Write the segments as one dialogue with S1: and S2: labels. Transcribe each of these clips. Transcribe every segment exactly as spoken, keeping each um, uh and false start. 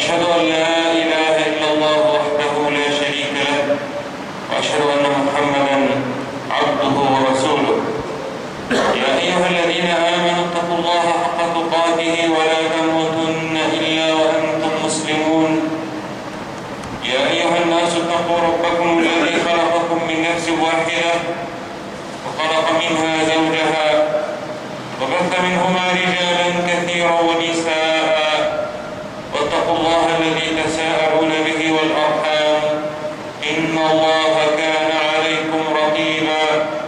S1: وأشهد أن لا إله إلا الله وحده لا شريك له، وأشهد أن محمدًا عبده ورسوله. يا أيها الذين آمنوا اتقوا الله حق تقاته ولا تموتن إلا وأنتم مسلمون. يا أيها الناس اتقوا ربكم الذي خلقكم من نفس واحدة وخلق منها زوجها وبث منهما رجالا كثيرا ونساء، واتقوا الله الذي تساءلون به والأرحام إن الله كان عليكم رقيبا.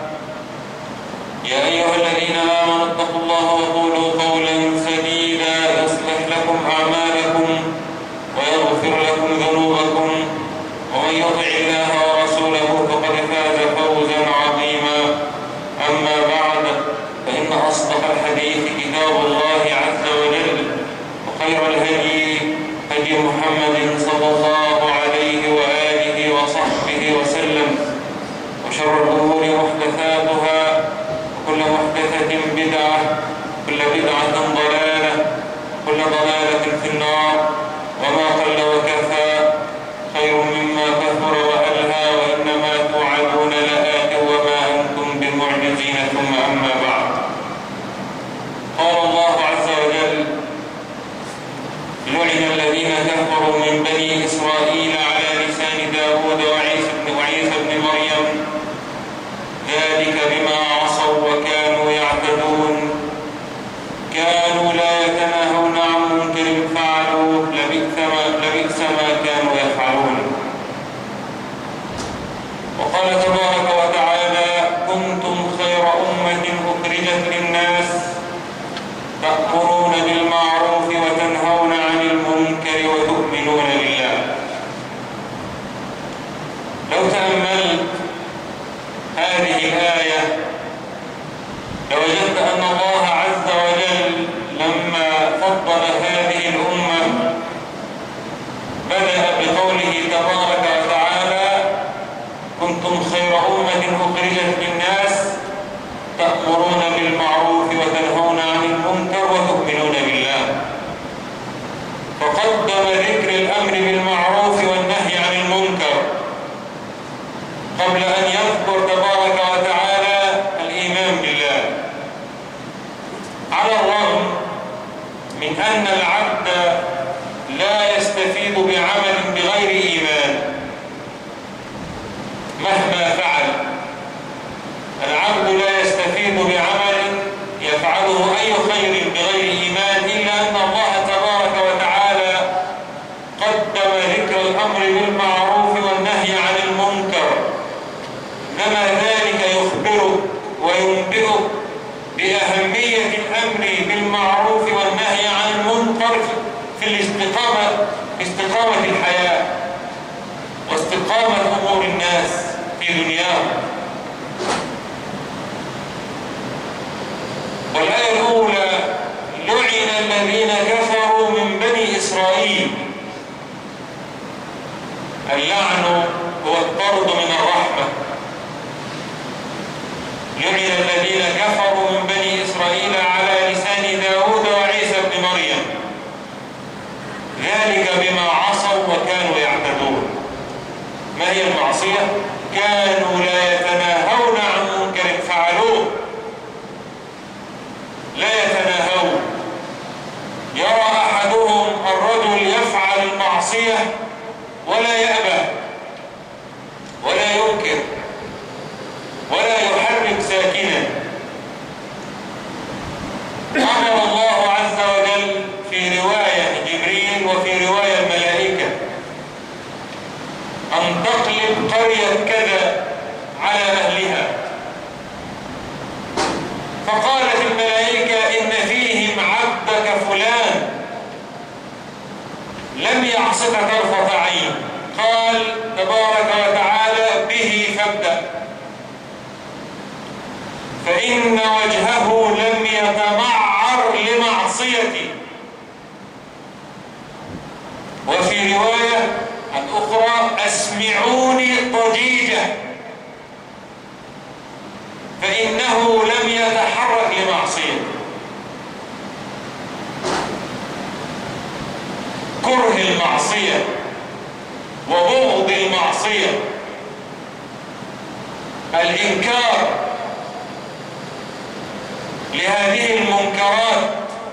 S1: يا أيها الذين آمنوا اتقوا الله وقولوا قولا سديدا يصلح لكم أعمالكم ويغفر لكم ذنوبكم، ومن يطع الله ورسوله فقد فاز فوزا عظيما. أما بعد، فإن أصدق الحديث كتاب الله عز وجل، وخير الهدي هدي محمد صلى الله عليه وآله وصحبه وسلم، وشر الأمور محدثاتها، وكل محدثة بدعة، كل بدعة ضلالة، وكل ضلالة في النار. وما قل وكفى خير مما كثر وألهى، وإنما توعدون لآت وما أنتم بمعجزين. ثم أما بعد، قال الله عز وجل: لعن الذين كفروا من بني إسرائيل على لسان داود وعيسى بن مريم، ذلك بما عصوا وكانوا يعتدون، كانوا لا يتناهون عن منكر فعلوه، لبئس ما, لبئس ما كانوا يفعلون. وقال تبارك وتعالى: كنتم خير أمة أخرجت للناس تأمرون بالمعروف وتنهون عن المنكر وتؤمنون بالله. لو تأملت هذه الآية لوجدت أن الله عز وجل لما فضل هذه الأمة بدأ بقوله تبارك وتعالى: كنتم خير أمة أخرجت للناس تأمرون بالمعروف وتنهون عن المنكر وتؤمنون بالله. فقدم ذكر الأمر بالمعروف والنهي عن المنكر قبل أن يذكر تبارك وتعالى الإيمان بالله، على الرغم من أن العبد لا يستفيد بعمل بغير إيمان مهما فعل. العبد لا يستفيد بعمل يفعله أي خير بغير إيمان، إلا أن الله تبارك وتعالى قدم ذكر الأمر بالمعروف والنهي عن المنكر، إنما ذلك يخبرك وينبئك بأهمية الأمر بالمعروف والنهي عن المنكر في الاستقامة استقامة الحياة واستقامة أمور الناس في دنياهم. والآية الأولى: لعن الذين كفروا من بني إسرائيل. اللعن هو الطرد من الرحمة. لعن الذين كفروا من بني إسرائيل على لسان داود وعيسى بن مريم، ذلك بما عصوا وكانوا يعتدون. ما هي المعصية؟ كانوا لا يتناهون عن منكر فعلوه، لا يتناهون. يرى أحدهم الرجل يفعل المعصية ولا يأبى ولا ينكر ولا يحرك ساكنا. أمر الله عز وجل في رواية جبريل وفي رواية الملائكة أن تقلب قرية كذا على أهلها، فقالت الملائكة: إن فيهم عبدك فلان لم يعصك طرفة عين. قال تبارك وتعالى: به فابدأ، فإن وجهه لم يتمعر لمعصيتي. وفي رواية الأخرى: أسمعوني ضجيجة، فإنه لم يتحرك لمعصيتي. كره المعصية وبغض المعصية، الإنكار لهذه المنكرات،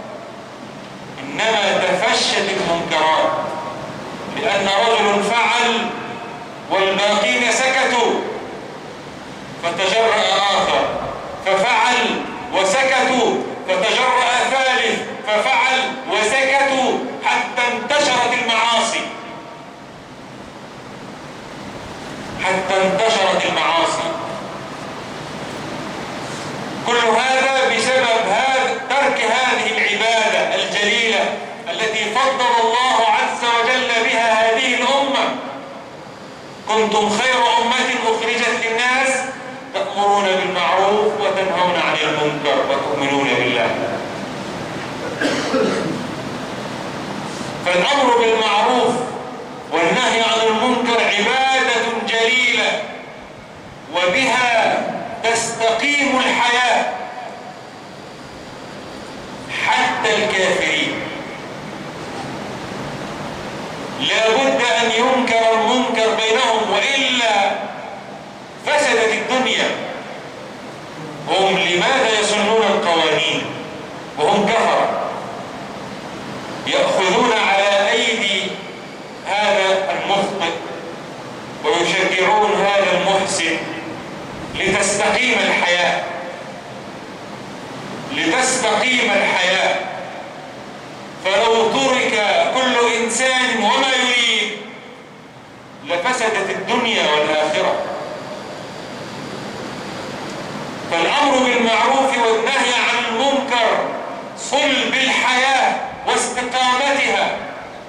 S1: إنما تفشت المنكرات لأن رجل فعل والباقين سكتوا، فتجرأ آخر ففعل وسكتوا، فتجرأ ثالث ففعل وسكتوا، حتى انتشرت المعاصي حتى انتشرت المعاصي. كل هذا بسبب هذا ترك هذه العبادة الجليلة التي فضل الله عز وجل بها هذه الأمة. كنتم خير أمة أخرجت للناس تأمرون بالمعروف وتنهون عن المنكر وتؤمنون بالله. فالأمر بالمعروف والنهي عن المنكر عبادة جليلة، وبها تستقيم الحياة حتى الكافرين. لا بد أن ينكر المنكر بينهم، وإلا فسدت الدنيا. هم لماذا يسنون القوانين وهم كفرة؟ يأخذون على أيدي هذا المخطئ ويشجعون هذا المحسن لتستقيم الحياة لتستقيم الحياة. فلو ترك كل إنسان وما يريد لفسدت الدنيا والآخرة. فالأمر بالمعروف والنهي عن المنكر صلب الحياة واستقامتها.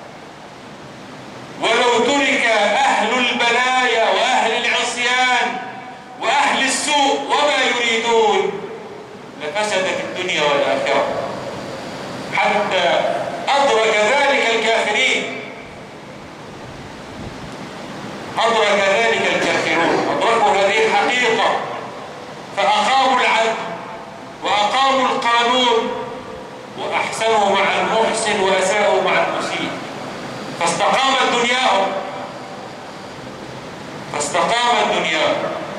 S1: ولو ترك أهل البلايا وأهل العصيان وأهل السوء وما يريدون لفسدت الدنيا والآخرة. حتى أدرك ذلك الكافرين أدرك ذلك الكافرون أدركوا هذه الحقيقة، فأقاموا العدل وأقاموا القانون، وأحسنوا مع المحسن وأساءوا مع المسيء، فاستقامت دنياهم فاستقامت دنياهم.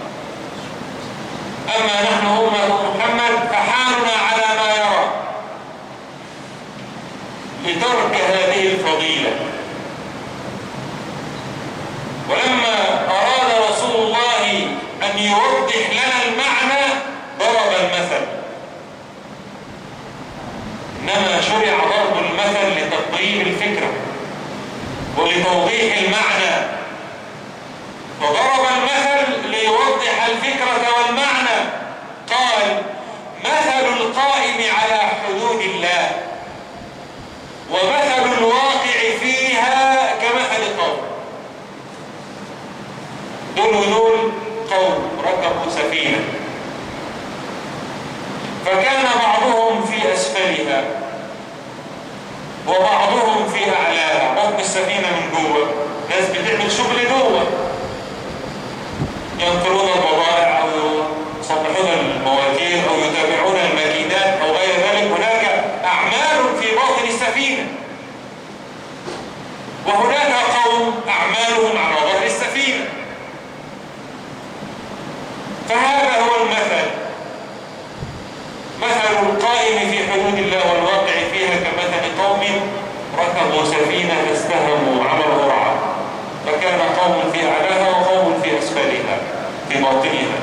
S1: أما نحن أمة محمد فحالنا على ما يرى لترك هذه الفضيلة. ولما أراد رسول الله أن يوضح لنا المعنى ضرب المثل، إنما شرع ضرب المثل لتقريب الفكرة ولتوضيح المعنى، فضرب المثل ليوضح الفكرة والمعنى. قال: مثل القائم على حدود الله ومثل الواقع فيها كمثل قوم. دول ودول قوم ركبوا سفينة، فكان بعضهم في أسفلها وبعضهم في أعلاها. بطن السفينة من جوه ناس بتعمل شغل جوه، ينقلون البضائع أو يصلحون المواتير أو يتابعون الماكينات أو غير ذلك. هناك أعمال في باطن السفينة، وهناك قوم أعمالهم على ظهر السفينة. فهذا هو المثل، مثل القائم في حدود الله والواقع فيها كمثل قوم ركبوا سفينة فاستهموا عملوا رعى، فكان قوم في أعلاها وقوم في أسفلها في باطنها.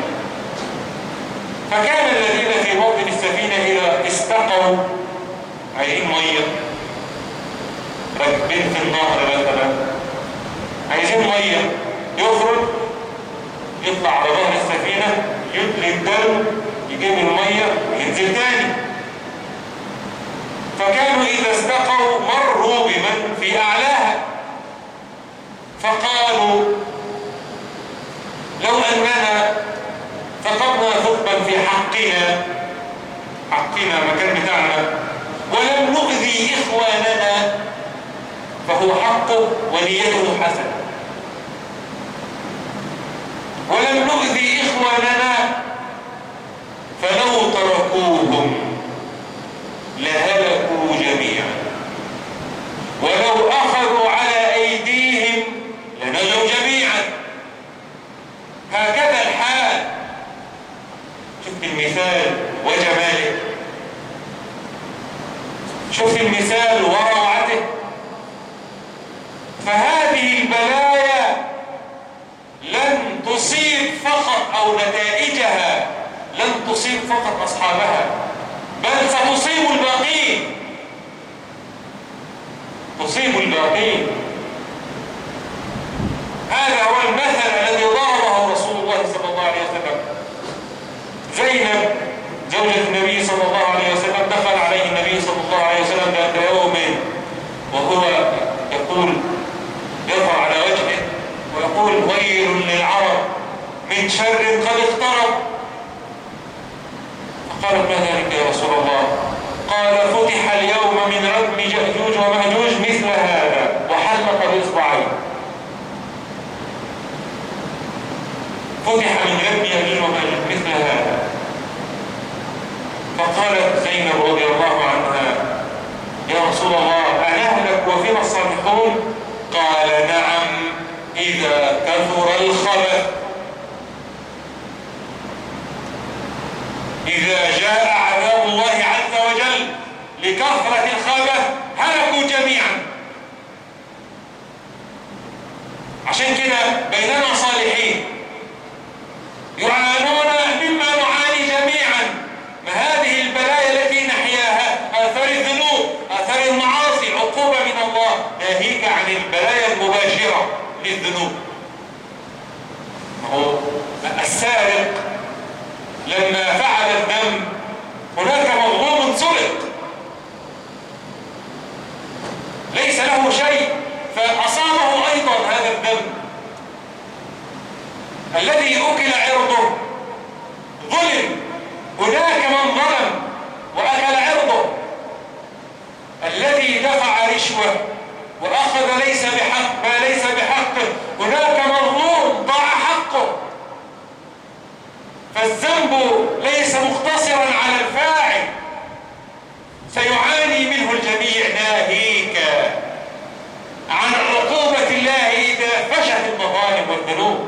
S1: فكان الذين في باطن السفينة إذا استقوا عايزين مية، راكبين في النهر مثلا عايزين مية، يخرج يطلع على ظهر السفينة يدلي الدلو يجيب المية وينزل تاني. فكانوا إذا استقوا مروا بمن في أعلاها فقالوا: لو أننا فقدنا ثقبا في حقنا حقنا مكان بتاعنا ولم نؤذي إخواننا فهو حقه ونيته حسنة، ولم نؤذي إخواننا فلو تركوهم لهلكوا جميعا، ولو أخذوا أو نتائجها لن تصيب فقط أصحابها، بل ستصيب الباقين، تصيب الباقين. هذا هو المثل الذي ضربه رسول الله صلى الله عليه وسلم. زينب زوجة النبي صلى الله عليه وسلم دخل عليه النبي صلى الله عليه وسلم ذات يوم وهو يقول، يرفع على وجهه ويقول: ويل للعرب من شر قد اقترب. فقالت: ما ذلك يا رسول الله؟ قال: فتح اليوم من ردم يأجوج ومأجوج مثل هذا، وحلق بإصبعيه. فتح من ردم يأجوج ومأجوج مثل هذا. فقالت زينب رضي الله عنها: يا رسول الله أنهلك وفينا الصالحون؟ قال: نعم إذا كثر الخبث. إذا جاء عذاب الله عز وجل لكثرة الخبث هلكوا جميعا. عشان كده بيننا صالحين يعانون مما نعاني جميعا. ما هذه البلايا التي نحياها؟ آثار الذنوب، آثار المعاصي، عقوبة من الله، ناهيك عن البلايا المباشرة للذنوب. هو السارق لما فعل الذنب هناك مظلوم سرق ليس له شيء فأصابه أيضا هذا الذنب. الذي أكل عرضه ظلم، هناك من ظلم وأكل عرضه. الذي دفع رشوة وأخذ ليس بحق ما ليس بحقه، هناك مظلوم ضاع حقه. فالذنب ليس مقتصرا على الفاعل، سيعاني منه الجميع، ناهيك عن عقوبة الله إذا فشت المظالم والذنوب.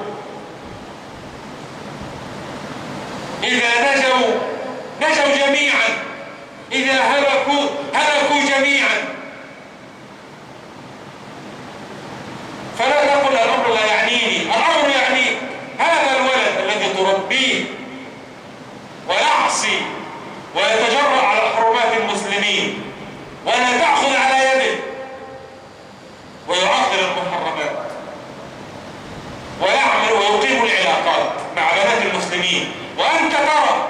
S1: إذا نجوا نجوا جميعا، إذا هلكوا هلكوا جميعا. فلا تقل الأمر لا يعنيني، الأمر يعنيك. هذا الولد الذي تربيه ويعصي ويتجرأ على حرمات المسلمين ولا تأخذ على يده ويعطل المحرمات ويعمل ويقيم العلاقات مع بنات المسلمين، وأنت ترى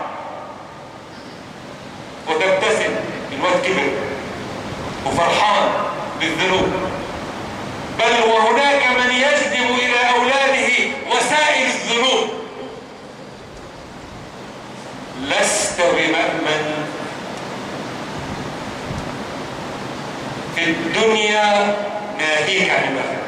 S1: وتبتسم، الواد كبر وفرحان بالذنوب. بل وهناك من يجذب إلى أولاده وسائل الذنوب. لست بمأمن في الدنيا، ناهيك عن الآخرة.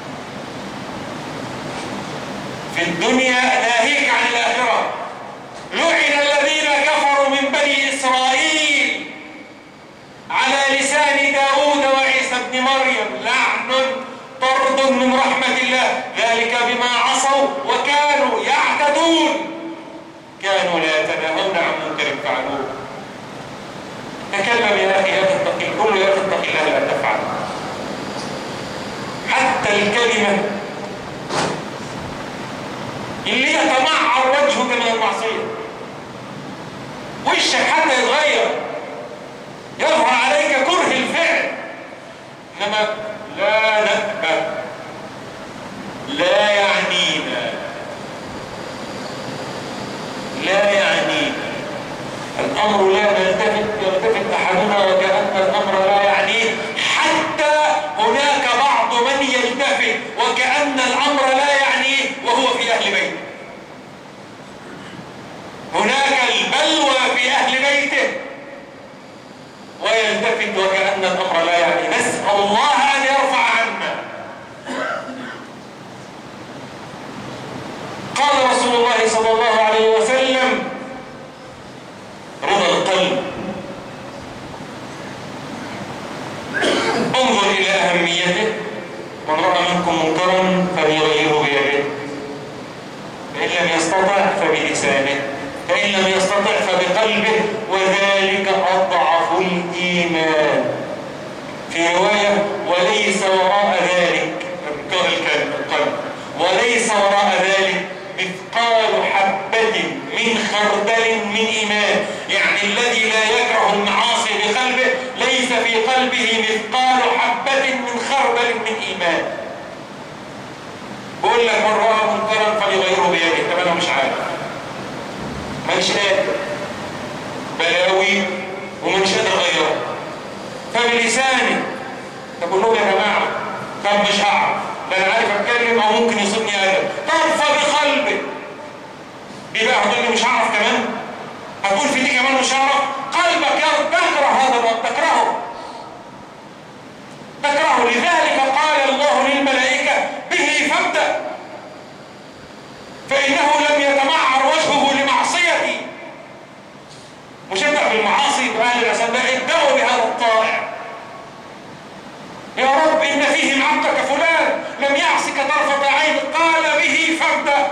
S1: في الدنيا ناهيك عن الآخرة. لعن الذين كفروا من بني إسرائيل على لسان داود وعيسى ابن مريم، لعن طرد من رحمة الله، ذلك بما عصوا وكانوا يعتدون، كانوا لا يتناهون عن منكر فعلوه. تكلم يا أخي، يا أخي اتق الله، قل له يا أخي اتق الله لا تفعل. حتى الكلمة اللي يتمعر وجهك من المعصية، وشك حتى يتغير، يظهر عليك كره الفعل، إنما لا نأبه، لا يعنينا، لا يعنينا الأمر، لا نلتفت يلتفت أحدنا وكأن الأمر لا يعنيه. حتى هناك بعض من يلتفت وكأن الأمر لا يعنيه وهو في أهل بيته. هناك البلوى في أهل بيته ويلتفت وكأن الأمر لا يعني. نسأل الله أن يرفع عنا. قال رسول الله صلى الله عليه وسلم: رضا القلب. انظر إلى أهميته. من رأى منكم منكرا فليغيره بيده، فإن لم يستطع فبلسانه، فإن لم يستطع فبقلبه، وذلك أضعف الإيمان. في رواية: وليس وراء ذلك، انكار القلب، وليس وراء ذلك مثقال حبة
S2: خردل من إيمان، يعني الذي لا يكره المعاصي بقلبه ليس في قلبه مثقال حبة من خردل من إيمان. بقول لك من رأى منكرا فليغيره بيده. طب أنا مش عارف، مانيش قادر، بلاوي ومانيش قادر أغيره، فبلساني تقول لهم يا جماعة طب مش هعرف، لا أنا عارف أتكلم أو ممكن يصيبني ألم. طب فبقلبي دي بقى هتقول لي مش هعرف كمان، هتقول في دي كمان مش هعرف. قلبك يا تكره هذا الرب، تكرهه تكرهه. لذلك قال الله للملائكة به فابدأ، فإنه لم يتمعر وجهه لمعصيتي. مش ابدأ بالمعاصي بأهل الأسان، ابدأوا بهذا الطائع. يا رب إن فيهم عبدك فلان لم يعصك طرفة عين، قال به فابدأ.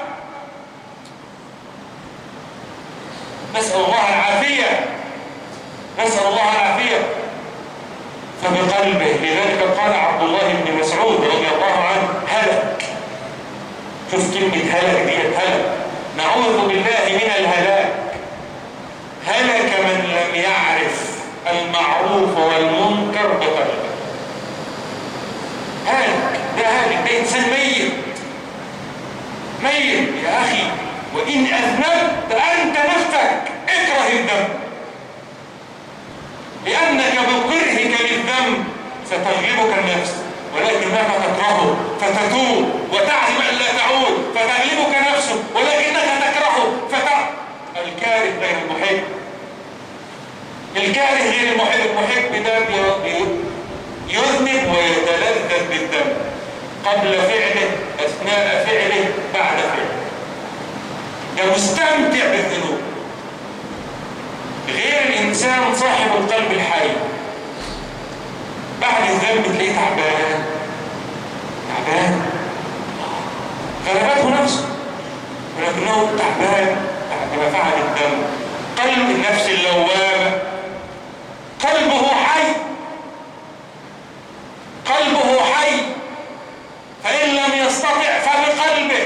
S2: نسأل الله العافية، نسأل الله العافية. فبقلبه. لذلك قال عبد الله بن مسعود رضي الله عنه هلك. شوف كلمة هلك دي، هلك، نعوذ بالله من الهلاك. هلك من لم يعرف المعروف والمنكر بقلبه. هلك، ده هلك، ده إنسان ميت ميت يا أخي. وإن أذنبت أنت نفسك اكره الذنب، لأنك بكرهك للذنب ستغلبك النفس، ولكنك تكرهه فتتوب وتعزم أن لا تعود فتغلبك نفسك، ولكنك تكرهه فتع الكاره غير المحب. الكاره غير المحب. المحب ده يذنب ويتلذذ بالذنب قبل فعله، أثناء فعله، بعد فعله. ده مستمتع بالذنوب. غير الإنسان صاحب القلب الحي بعد الذنب تلاقيه تعبان تعبان غلبته نفسه، ولكنه تعبان بعد ما فعل الذنب. قلب النفس اللوامة قلبه حي، قلبه حي. فإن لم يستطع فبقلبه.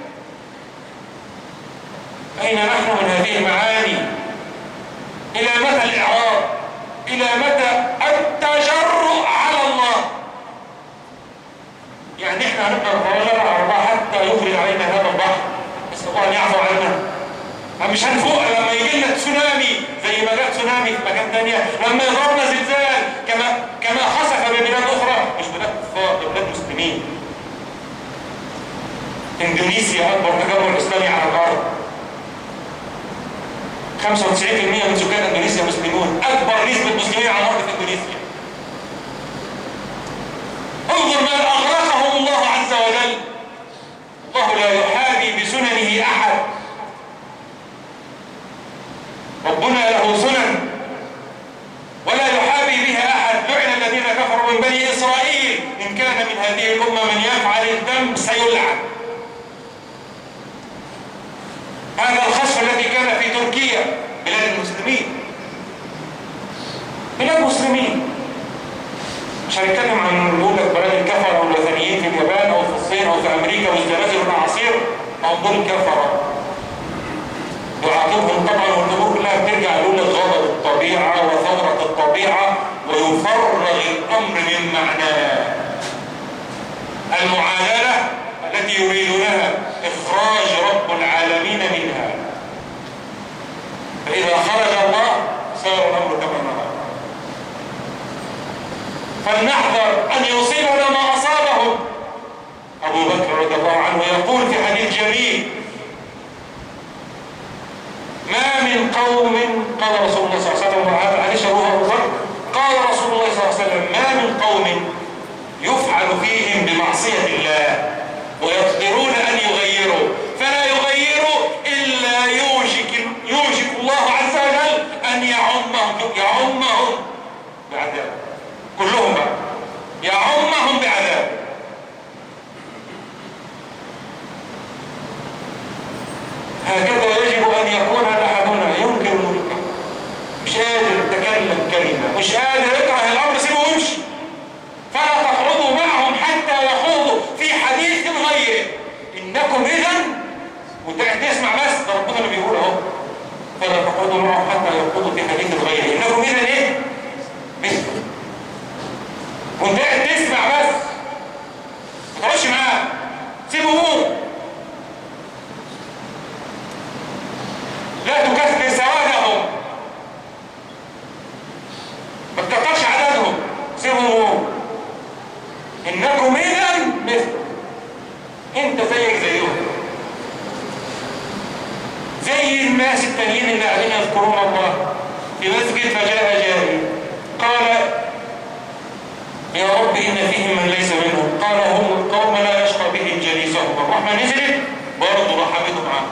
S2: أين نحن من هذه المعاني؟ إلى متى الإعراض؟ إلى متى التجرؤ على الله؟ يعني إحنا هنبقى نتجرأ على الله حتى يخرج علينا هذا البحر، نسأل الله أن يعفو عنا. مش هنفوق لما يجي لنا تسونامي زي ما جاء تسونامي في مكان ثانية، لما يضربنا زلزال كما كما خسف ببلاد أخرى، مش بلاد كفار، بلاد مسلمين. إندونيسيا أكبر تجمع إسلامي على الأرض، خمسة وتسعين بالمئة من سكان اندونيسيا مسلمون، اكبر نسبة مسلمين على الارض في اندونيسيا. انظر ما اغرقهم الله عز وجل. الله لا يحابي بسننه احد، ربنا له سنن ولا يحابي بها احد. لعن الذين كفروا من بني اسرائيل، ان كان من هذه الامة من يفعل الذنب سيلعن. هذا الخسف الذي كان في تركيا، بلاد المسلمين، بلاد مسلمين. مش هنتكلم عن نقول لك بلاد الكفرة والوثنيين في اليابان او في الصين او في امريكا والزلازل والاعاصير، او دول الكفرة وعاقبهم طبعا، والامور كلها بترجع لولا غضب الطبيعة وثورة الطبيعة، ويفرغ الامر من معناه. المعادلة التي يريدونها إخراج رب العالمين منها، فإذا خرج الله صار الأمر كما نرى. فلنحذر أن يصيبنا ما أصابهم. أبو بكر رضي الله عنه يقول في حديث جميل: ما من قوم، قال رسول الله صلى الله عليه وسلم، وهذا حديث رواه أبو بكر، قال رسول الله صلى الله عليه وسلم: ما من قوم يفعل فيهم بمعصية الله ويقدرون أن يغيروا فلا يغيروا إلا يوشك يوشك الله عز وجل أن يعمهم يعمهم بعذاب. كلهم بقى يعمهم بعذاب. هكذا يجب أن يكون أحدنا ينكر منكر، مش قادر تكلم كلمة، مش قادر يكره الأمر، سيبه ويمشي. فلا تقعدوا معهم حتى يخوضوا في حديث غيره، إنكم إذن وتسمع بس. ده ربنا اللي بيقول اهو: فلا تقعدوا معهم حتى يخوضوا في حديث غيره انكم اذا ايه؟ مثله. وانت قاعد تسمع بس ما تقعدش معاه، سيبه هو. لا تكثر سوادهم، ما تكترش عددهم، سيبهم هو. انكم اذا مثله، انت زيك زيهم، زي الناس التانيين اللي قاعدين يذكرون الله في مسجد. فجاء جاري قال يا رب إن فيهم من ليس منهم، قال هم القوم لا يشقى بهم جليسهم. الرحمة نزلت برضه رحمته معاه.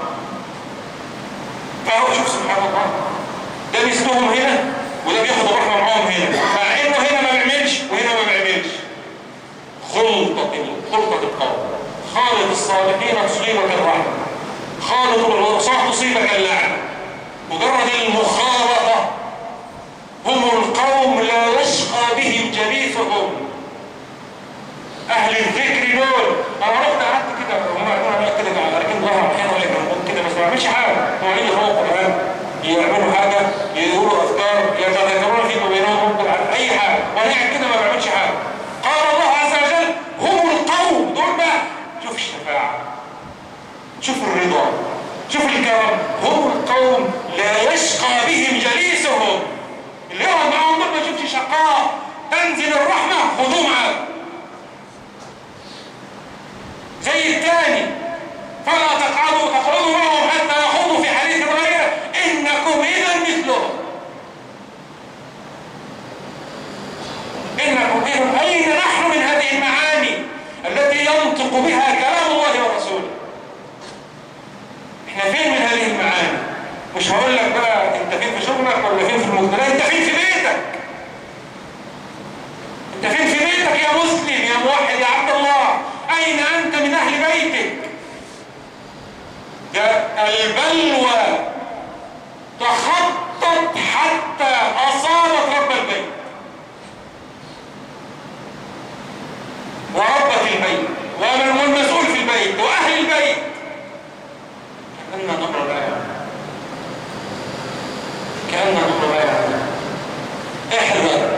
S2: فهو شوف سبحان الله، ده مثلهم هنا وده بياخد الرحمة معاهم هنا، مع انه هنا ما بيعملش وهنا ما بيعملش. خلطة خلطة القوم. خالط الصالحين تصيبك الرحمة، خالط العصاة تصيبك اللعنة. مجرد المخالطة. هم القوم لا يشقى بهم جليسهم. اهل الذكر دول انا رحت قعدت كده، هم قاعدين كده على راكبين ظهر احيانا ولا جنبهم كده، بس ما بعملش حاجه. هو يجي فوق القران يعملوا حاجه، يقولوا اذكار، يتذكرون فيما بينهم، ممكن على اي حاجه، وانا قاعد كده ما بعملش حاجه. قال الله عز وجل هم القوم دول بقى. شوف الشفاعه، شوف الرضا، شوف الكرم. هم القوم لا يشقى بهم جليسهم. اللي يقعد معاهم دول ما يشوفش شقاء، تنزل الرحمه خذوه معاك. زي الثاني فلا تقعدوا تقعدوا معهم حتى يخوضوا في حديث غيره انكم اذا مثلهم. انكم اذا، اين نحن من هذه المعاني التي ينطق بها كلام الله ورسوله؟ احنا فين من هذه المعاني؟ مش هقول لك بقى انت فين في شغلك ولا فين في المجتمع، انت فين في بيتك؟ انت فين في بيتك يا مسلم يا موحد يا عبد الله؟ اين انت من اهل بيتك؟ ده البلوى تخطت حتى اصابت رب البيت وربة البيت والمسؤول في البيت واهل البيت. كأننا نقرأ الآية، كأننا نقرأ الآية. احذر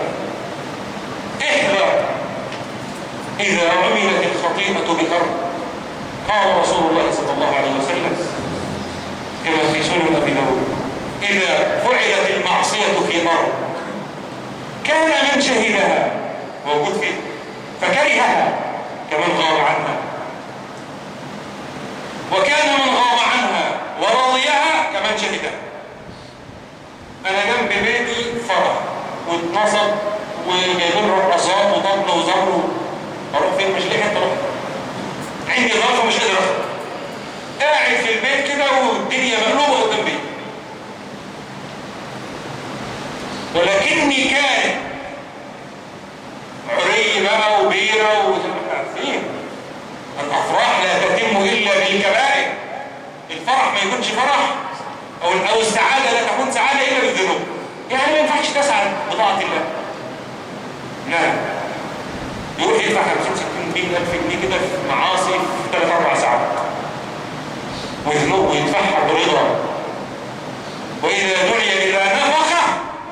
S2: احذر إذا عملت الخطيئة بأرض. قال رسول الله صلى الله عليه وسلم كما في سنن أبي داود إذا فعلت المعصية في أرض كان من شهدها موجود فيه فكرهها كمن غاب عنها، وكان من غاب عنها ورضيها كمن شهدها. أنا جنب بيتي فرح واتنصب وجايبين رقصات وطبل وزمر، اروح فين؟ مش لاقي حته اروح، عندي ظرف ومش قادر اخرج، قاعد في البيت كده والدنيا مقلوبه قدام بيتي. ولكني كان عري بقى وبيره وزي ما احنا عارفين الافراح لا تتم الا بالكبائر. الفرح ما يكونش فرح او او السعاده لا تكون سعاده الا بالذنوب. يعني ما ينفعش تسعد بطاعه الله. لا، يروح يدفع خمسين ستين مئة ألف جنيه كده في معاصي في ثلاث أربع ساعات ويذنب ويدفعها برضا. وإذا دعي إلى نفقة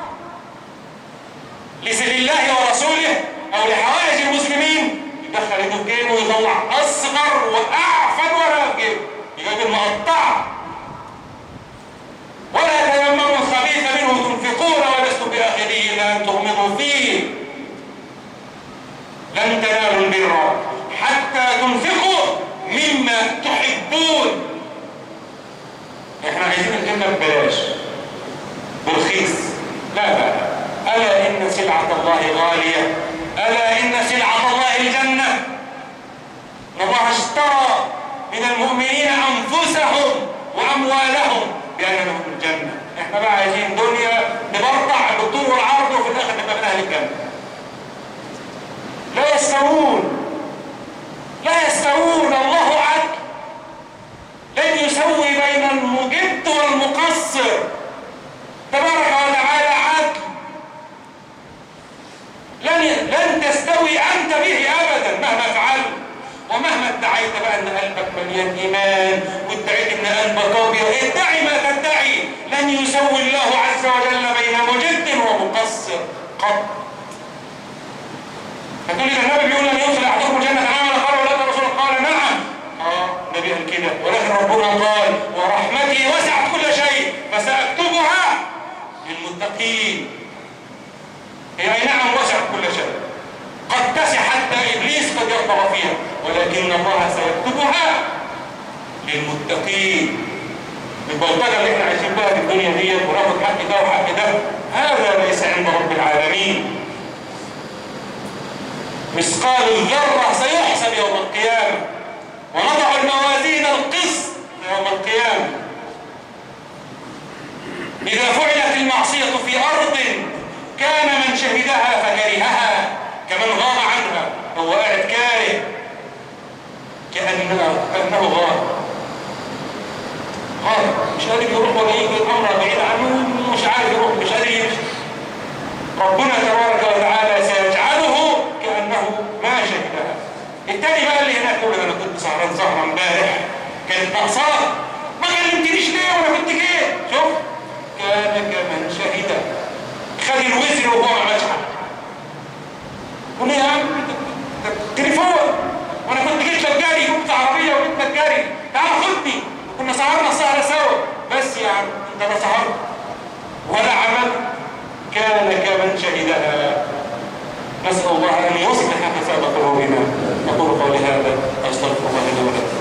S2: لسبيل الله ورسوله أو لحوائج المسلمين يدخل يده في جيبه ويطلع أصغر وأعفن ولا في جيبه، يجيب المقطعة. ولا تيمموا الخبيث منه تنفقون ولستم بآخره إلا أن تغمضوا فيه لن تنالوا البر حتى تنفقوا مما تحبون. احنا عايزين الجنة ببلاش برخيص. لا لا، ألا إن سلعة الله غالية، ألا إن سلعة الله الجنة. إن الله اشترى من المؤمنين أنفسهم وأموالهم بأن لهم الجنة. احنا بقى عايزين دنيا نبرطع بالطول والعرض وفي الآخر نبقى من أهل الجنة. لا يستوون، لا يستوون. الله عدل، لن يسوي بين المجد والمقصر. تبارك وتعالى عدل، لن لن تستوي أنت به أبدا مهما فعلت ومهما ادعيت بقى أن قلبك مليان إيمان وادعيت أن قلبك أبيض. ادعي ما تدعي، لا لن يسوي الله عز وجل بين مجد ومقصر قط. هتقول لي ده النبي بيقول لن يدخل احدكم الجنه عمل قال ولا الرسول قال نعم. اه النبي قال كده، ولكن ربنا قال ورحمتي وسعت كل شيء فساكتبها للمتقين. هي اي نعم وسعت كل شيء، قد تسع حتى ابليس قد يطغى فيها، ولكن الله سيكتبها للمتقين. البلطجه اللي احنا عايشين بها في الدنيا دي وناخد حق ده وحق ده، هذا ليس عند رب العالمين. مثقال الذره سيحسب يوم القيامه، ونضع الموازين القسط يوم القيامه. اذا فعلت المعصيه في ارض كان من شهدها فكرهها كمن غاب عنها، هو قاعد كاره كأنه كأنه غاب غاب مش قادر يروح ولا يجي، الأمر بعيد عنه مش عارف يروح، مش قادر يمشي. ربنا تبارك وتعالى سيجعله كأنه ما شهدها. التاني بقى اللي هناك يقول انا كنت سهران سهرة امبارح كانت ناقصاك، ما كلمتنيش ليه وانا كنت جيت؟ شوف كان كمن شهدها، خد الوزر وهو ما عملش حاجه. قول لي يا عم تليفون وانا كنت جيت لك جاري، جبت عربيه وجبت لك جاري، تعال خدني كنا سهرنا السهره سوا، بس يا عم انت لا سهرت ولا عمل. كان كمن شهدها. نسال الله ان يصلح حساب قلوبنا. اقول قولي هذا استغفر الله لي ولكم.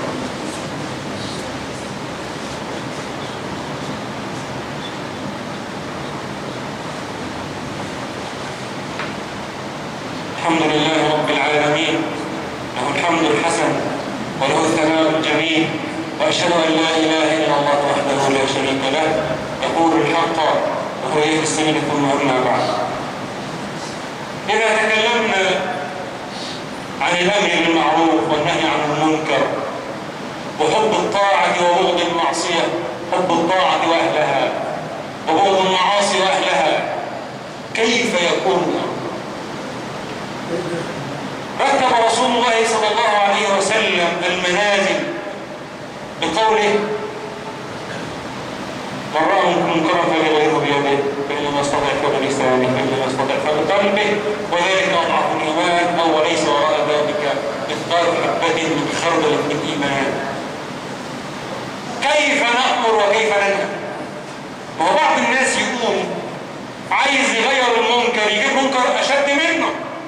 S2: الحمد لله رب العالمين، له الحمد الحسن وله الثناء الجميل، وأشهد أن لا إله إلا الله وحده لا شريك له يقول الحق وهو يهدي السبيل ثم أما بعد. إذا تكلمنا عن الأمر بالمعروف والنهي عن المنكر وحب الطاعة وبغض المعصية، حب الطاعة وأهلها وبغض المعاصي وأهلها، كيف يكون؟ رتب رسول الله صلى الله عليه وسلم المنازل بقوله من رأى منكرا فليغيره بيده فإن لم يستطع فبلسانه فإن لم يستطع فبقلبه وذلك أضعف الإيمان، أو وليس وراء ذلك مثقال حبة من خردل من إيمان. كيف نأمر وكيف ننهى؟ وهو بعض الناس يقوم عايز يغير المنكر يجيب منكر أشد منه،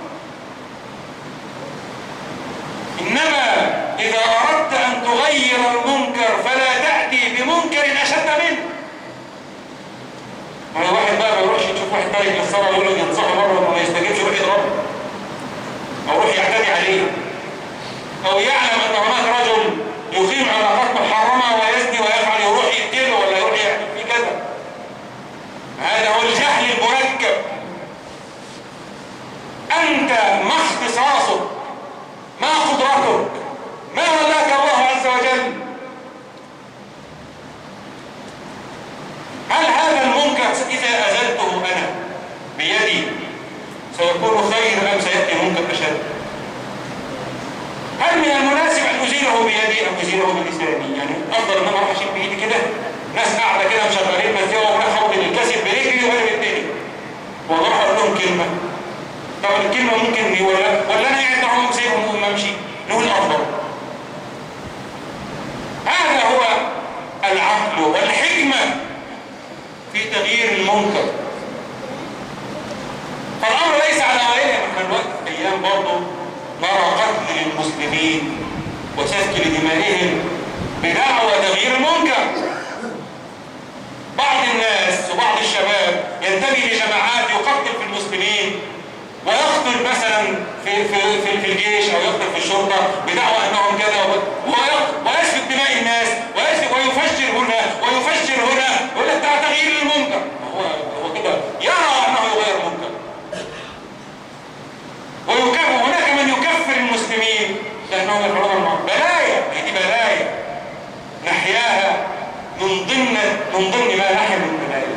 S2: إنما إذا أردت أن تغير المنكر فلا تأتي بمنكر أشد منه. ما واحد بقى ما يروحش يشوف واحد تاني في الصلاة يقول له ينصحه مرة وما يستجيبش يروح يضربه أو يروح يعتدي عليه، أو يعلم أن هناك رجل يقيم علاقات محرمة ويزني ويفعل يروح يقتله ولا يروح يعمل فيه كذا. هذا هو الجهل المركب. أنت ما اختصاصك، ما قدرتك، ما ولاك الله عز وجل. هل هذا المنكر إذا أزلته أنا بيدي سيكون خير أم سيأتي منكر أشد؟ هل من المناسب أن أزيله بيدي أم أزيله بلساني؟ يعني أفضل أن أنا أروح أشيل بإيدي كده، ناس قاعدة كده مشغلين مزيوة وأنا حاول الكسب برجلي وأنا بالدنيا وأروح أقول لهم كلمة. طب الكلمة ممكن ولا ولا أنا قاعد معهم سيبهم وهم أمشي؟ نقول أفضل. هذا هو العقل والحكمة في تغيير المنكر. فالأمر ليس على غيره. نحن الوقت أيام برضه نرى قتل للمسلمين وسفك لدمائهم بدعوى تغيير المنكر. بعض الناس وبعض الشباب ينتمي لجماعات يقتل في المسلمين ويقتل مثلا في في في, في الجيش او يقتل في الشرطه بدعوى انهم كذا، ويسفك دماء الناس ويسفك ويفجر هنا ويفجر هنا، يقول لك ده تغيير المنكر. هو هو كده يرى انه يغير المنكر. ويكفر هناك من يكفر المسلمين لانهم يفعلون المنكر. بلايا، هذه بلايا نحياها من ضمن من ضمن ما نحيا من بلايا.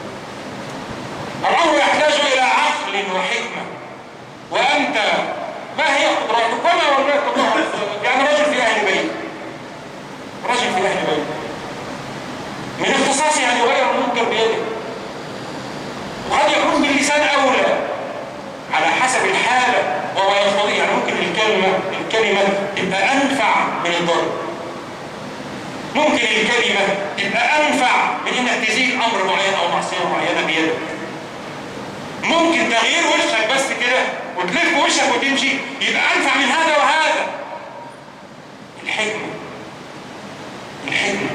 S2: الامر يحتاج الى عقل وحكمه. وأنت ما هي قدراتك وما ولاك الله عز وجل؟ يعني رجل في أهل بيت، رجل في أهل بيت من اختصاصه أن يغير المنكر المنكر بيده، وقد يكون باللسان أولى على حسب الحالة وهو يقتضي. يعني ممكن الكلمة الكلمة تبقى أنفع من الضرب، ممكن الكلمة تبقى أنفع من إنك تزيل أمر معين أو معصية معينة بيدك. ممكن تغيير وشك بس كده وتلف وشك وتمشي يبقى أنفع من هذا وهذا. الحكمة الحكمة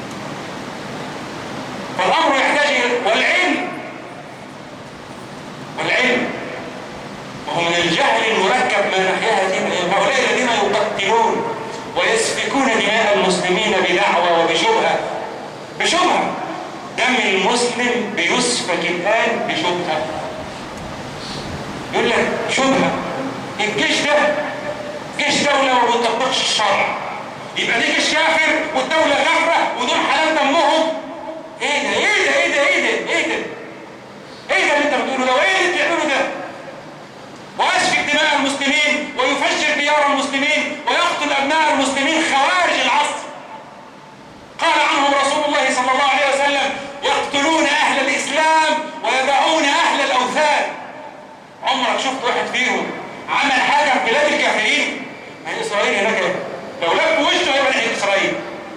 S2: فالأمر يحتاج والعلم والعلم وهو من الجهل المركب ما نحياها هؤلاء الذين يقتلون ويسفكون دماء المسلمين بدعوى وبشبهة بشبهة. دم المسلم بيسفك الآن بشبهة. يقول لك شبهة الجيش ده جيش دولة ما بيطبقش الشرع، يبقى دي جيش كافر والدولة كافرة ودول حلال دمهم. ايه ده ايه ده ايه ده ايه ده ايه ده ايه ده اللي انت بتقوله ده وايه اللي بتعمله ده؟ ويسفك دماء المسلمين ويفجر ديار المسلمين ويقتل ابناء المسلمين خوارج العصر. قال عنهم رسول الله صلى الله عليه وسلم يقتلون اهل الاسلام ويدعون اهل الاوثان. عمرك شفت واحد فيهم عمل حاجه في بلاد الكافرين؟ ما اسرائيل هناك لو لف وشه هيبقى ناحيه اسرائيل.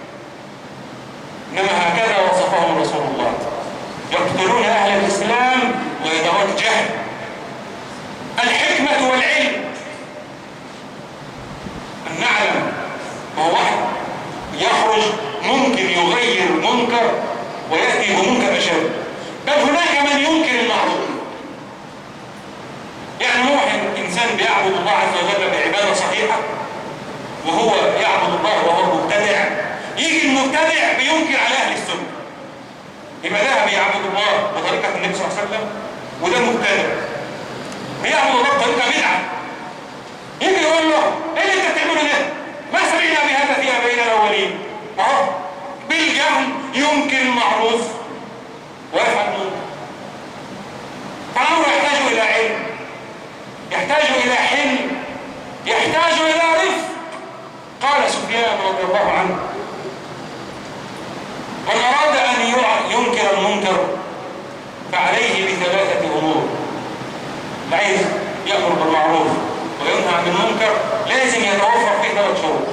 S2: انما هكذا وصفهم رسول الله، يقتلون اهل الاسلام ويدعون الجهل. الحكمه والعلم ان نعلم ما هو واحد يخرج ممكن يغير منكر وياتي بمنكر اشد، بل هناك من ينكر المعروف. يعني واحد انسان بيعبد الله عز وجل بعباده صحيحه وهو يعبد الله وهو مبتدع، يجي المبتدع بينكر على اهل السنه، يبقى ده بيعبد الله بطريقه النبي صلى الله عليه وسلم وده مبتدع بيعبد الله بطريقه بدعه. يجي يقول له ايه اللي انت بتعمله ده؟ ما سمعنا بهذا في ابائنا الاولين. اهو بالجهل ينكر المعروف ويفعل المنكر. فالامر يحتاج الى علم، يحتاج الى حلم، يحتاج الى رفق. قال سفيان رضي الله عنه من اراد ان ينكر المنكر فعليه بثلاثه امور. عايز يامر بالمعروف وينهى عن المنكر لازم يتوفر فيه ثلاث شروط: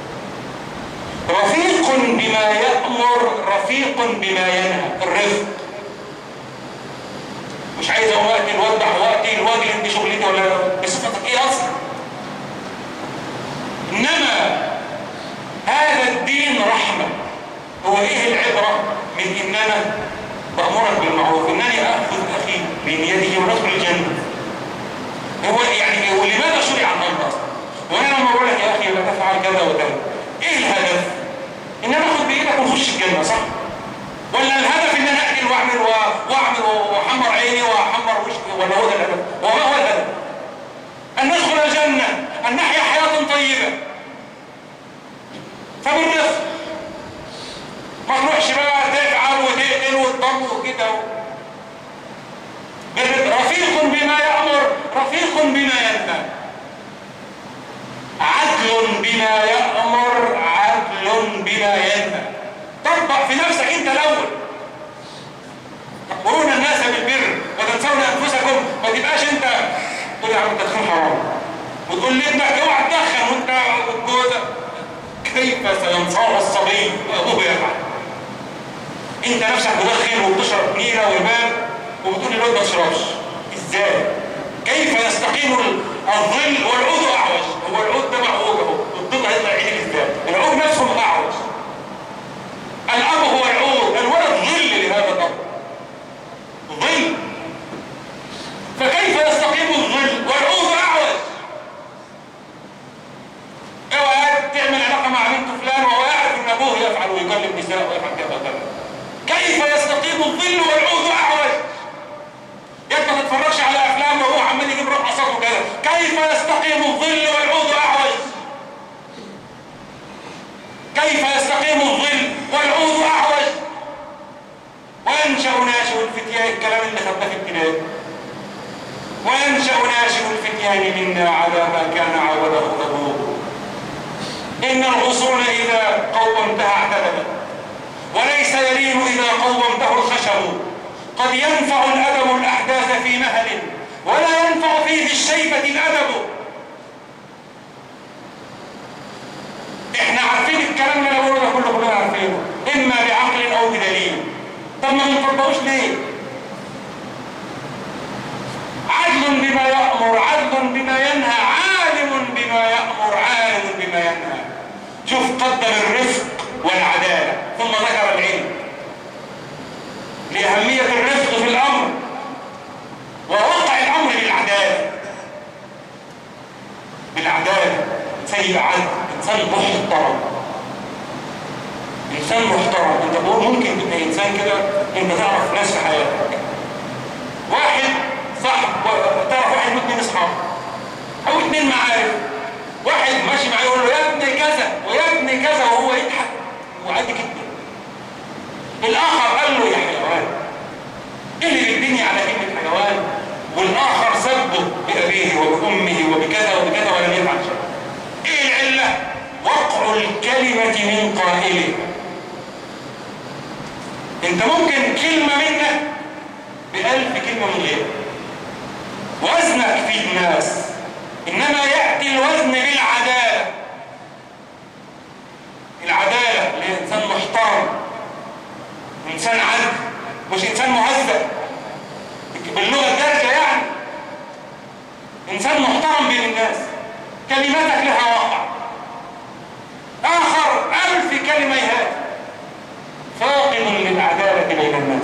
S2: رفيق بما يأمر، رفيق بما ينهى. الرفق مش عايز اقوم وقتي الوضح وقتي الواجب دي شغلتي ولا بصفتك ايه اصلا. انما هذا الدين رحمه. هو ايه العبره من ان انا بامرك بالمعروف انني اخذ اخي بين يده وندخل الجنه؟ هو يعني ولماذا شرع الامر اصلا؟ وانا لما بقول لك يا اخي لا تفعل كذا وكذا، ايه الهدف؟ ان انا اخذ بايدك ونخش الجنه، صح؟ ولا الهدف ان انا اقتل واعمل واعمل واحمر عيني واحمر وشي؟ ولا هو ده الهدف؟ وما هو الهدف؟ ان ندخل الجنه، ان نحيا حياه طيبه. فبالرفق ما تروحش بقى تفعل وتقتل وتضم وكده. رفيق بما يأمر، رفيق بما ينهى. عدل بما يأمر، عدل بما ينهى. طبق في نفسك انت الاول. تأمرون الناس بالبر وتنسون انفسكم. ما تبقاش انت تقول يا عم التدخين حرام وتقول لابنك اوعى تدخن وانت والجوزه. كيف سينصاع الصبي وابوه يفعل؟ انت نفسك مدخن وبتشرب نيره وهباب وبتقول للواد ما تشربش. ازاي؟ كيف يستقيم الظل والعود اعوج؟ هو العود ده معوج اهو، الظل هيطلع عيني ازاي؟ العود نفسه اعوج. الاب هو العود، الولد ظل لهذا الاب. ظل. فكيف يستقيم الظل والعود اعوج؟ اوعى تعمل علاقه مع بنت فلان وهو يعرف ان ابوه يفعل ويكلم نساء ويفعل كذا وكذا. كيف يستقيم الظل والعود اعوج؟ يا ما تتفرجش على افلام وهو عمال يجيب رقصات وكذا. كيف يستقيم الظل والعود اعوج؟ كيف يستقيم الظل والعود اعوج؟ وينشا ناشئ الفتيان، الكلام اللي خدناه في ابتدائي، وينشا ناشئ الفتيان منا على ما كان عوده ابوه. ان الغصون اذا قومتها اعتدلت وليس ليس يلين إذا قومته الخشب. قد ينفع الأدب الأحداث في مهل ولا ينفع فيه الشيبة الأدب. احنا عارفين الكلام اللي انا بقوله ده كله، كلنا عارفينه، اما بعقل او بدليل. طب ما بنطبقوش ليه؟ عدل بما يأمر، عدل بما ينهى، عالم بما يأمر، عالم بما ينهى. شوف قدم الرفق والعدالة ثم ذكر العلم لأهمية الرفق في الأمر ووقع الأمر بالعدالة. بالعدالة سيء عدل، إنسان محترم، إنسان محترم. أنت بقول ممكن تبقى إنسان كده، أنت تعرف ناس في حياتك، واحد صاحب، تعرف واحد من اتنين أصحاب أو اتنين معارف، واحد ماشي معاه يقول له يا ابني كذا ويا ابني كذا وهو يضحك وعادي جدا. الآخر قال له يا حيوان، قلب الدنيا على كلمة حيوان، والآخر سبه بأبيه وبأمه وبكذا وبكذا ولم يفعل شيء. ايه العلة؟ وقع الكلمة من قائله. انت ممكن كلمة منك بألف كلمة من غيرك، وزنك في الناس، انما يأتي الوزن بالعدالة. العدالة لإنسان محترم، إنسان عدل، مش إنسان مهذب باللغة الدارجة، يعني إنسان محترم بين الناس، كلمتك لها واقع. آخر ألف كلمة يهاد، فاقد للعدالة بين الناس.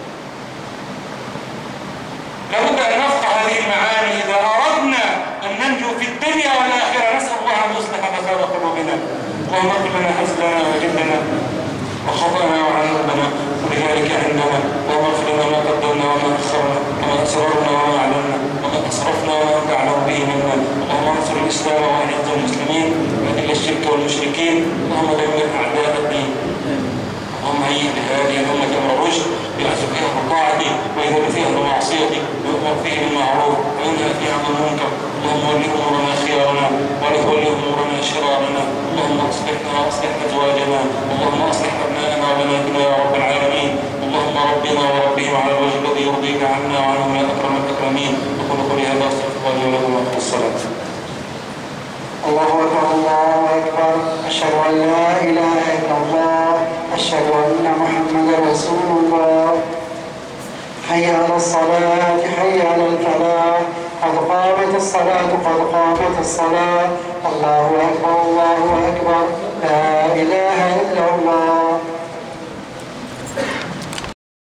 S2: لابد أن نفقه هذه المعاني إذا أردنا أن ننجو في الدنيا والآخرة. نسأل الله أن يصلح مسار قلوبنا، اللهم اغفر لنا حزننا وجدنا وخطأنا وعذابنا ولذلك عندنا، اللهم اغفر لنا ما قدمنا وما أخرنا وما أسررنا وما أعلنا وما أسرفنا وما أنت أعلم به منا. اللهم انصر الإسلام وأعز المسلمين وأذل الشرك والمشركين. اللهم دمر أعداء الدين. اللهم هيئ لهذه الأمة أمر رشد يأخذ فيها بطاعتك ويذل فيها بمعصيتك ويؤمر فيه بالمعروف وينهى فيها عن المنكر. اللهم ول أمورنا خيارنا ولا تول أمورنا شرارنا. اللهم اصلحنا واصلح أزواجنا. اللهم اصلح أبناءنا وبناتنا يا رب العالمين. اللهم ربنا وربهم على الوجه الذي يرضيك عنا وعنهم يا أكرم الأكرمين. أقول قولي هذا أستغفر الله لي ولكم وأقم الصلاة.
S3: الله أكبر الله أكبر، أشهد أن لا إله إلا الله، أشهد أن محمدا رسول الله. حي على الصلاة، حي على الفلاح، قد قامت الصلاة، قد قامت الصلاة. الله أكبر الله أكبر، لا إله